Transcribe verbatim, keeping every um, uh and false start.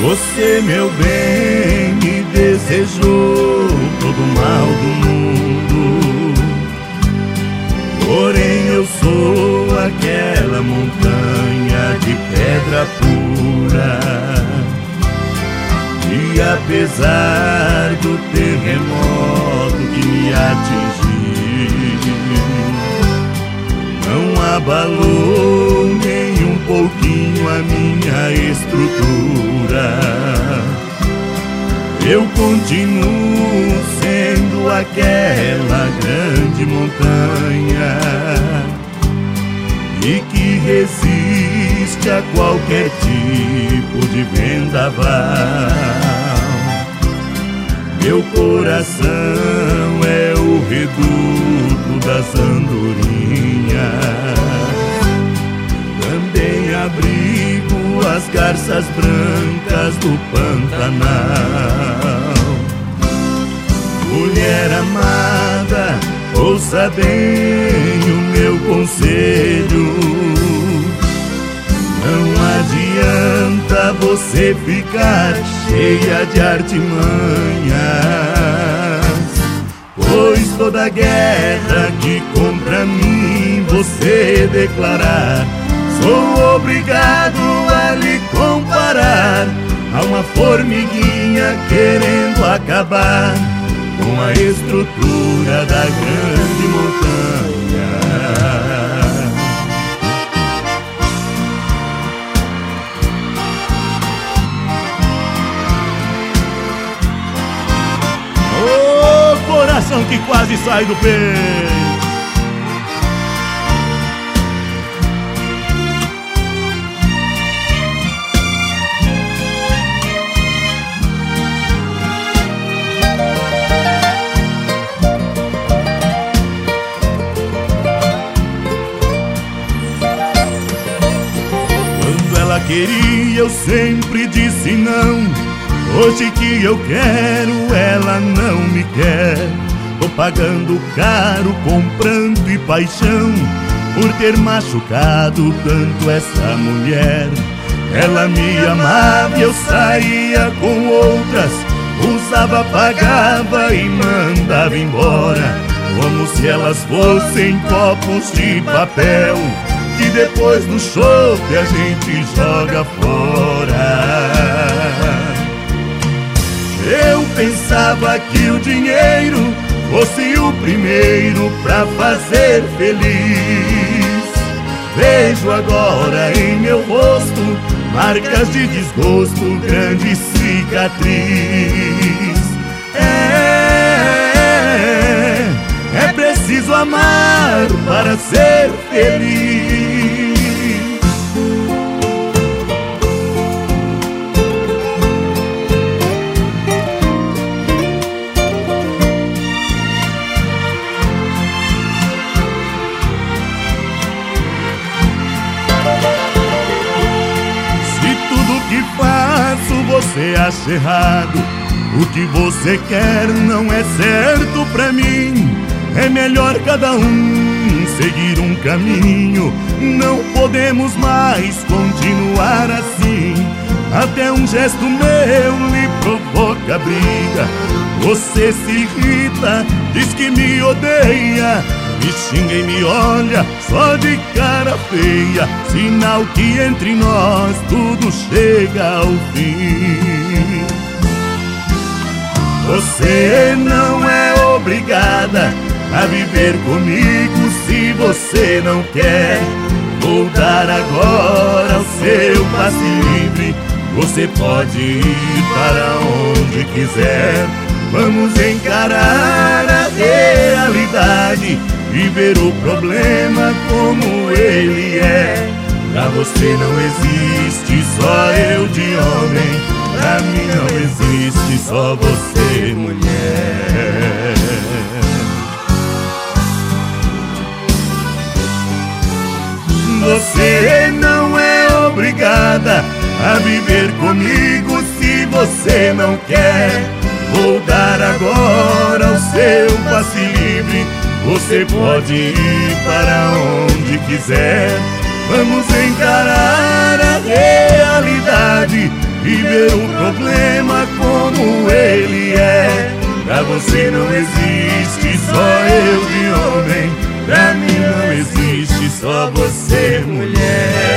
Você, meu bem, me desejou todo o mal do mundo. Porém eu sou aquela montanha de pedra pura, e apesar do terremoto que me atingiu, não abalou nem um pouquinho a minha estrutura. Eu continuo sendo aquela grande montanha e que resiste a qualquer tipo de vendaval. Meu coração é o reduto das andorinhas, também abrigo as garças brancas do Pantanal. Mulher amada, ouça bem o meu conselho. Não adianta você ficar cheia de artimanhas, pois toda guerra que contra mim você declarar, sou obrigado a lhe comparar a uma formiguinha querendo acabar com a estrutura da grande montanha. Ô, coração que quase sai do peito. Queria, eu sempre disse não. Hoje que eu quero, ela não me quer. Tô pagando caro, comprando e paixão, por ter machucado tanto essa mulher. Ela me amava e eu saía com outras, usava, pagava e mandava embora, como se elas fossem copos de papel que depois do chope a gente joga fora. Eu pensava que o dinheiro fosse o primeiro pra fazer feliz. Vejo agora em meu rosto marcas de desgosto, grande cicatriz. É, é preciso amar para ser feliz. Você acha errado, o que você quer não é certo pra mim. É melhor cada um seguir um caminho. Não podemos mais continuar assim. Até um gesto meu lhe provoca briga. Você se irrita, diz que me odeia, me xinga e me olha só de cara feia, sinal que entre nós tudo chega ao fim. Você não é obrigada a viver comigo se você não quer. Vou dar agora o seu passe livre, você pode ir para onde quiser. Vamos encarar a realidade e ver o problema como ele é. Pra você não existe só eu de homem, pra mim não existe só você, mulher. Você não é obrigada a viver comigo se você não quer. Vou dar agora o seu passe livre, você pode ir para onde quiser. Vamos encarar a realidade e ver o problema como ele é. Pra você não existe só eu de homem, pra mim não existe só você, mulher.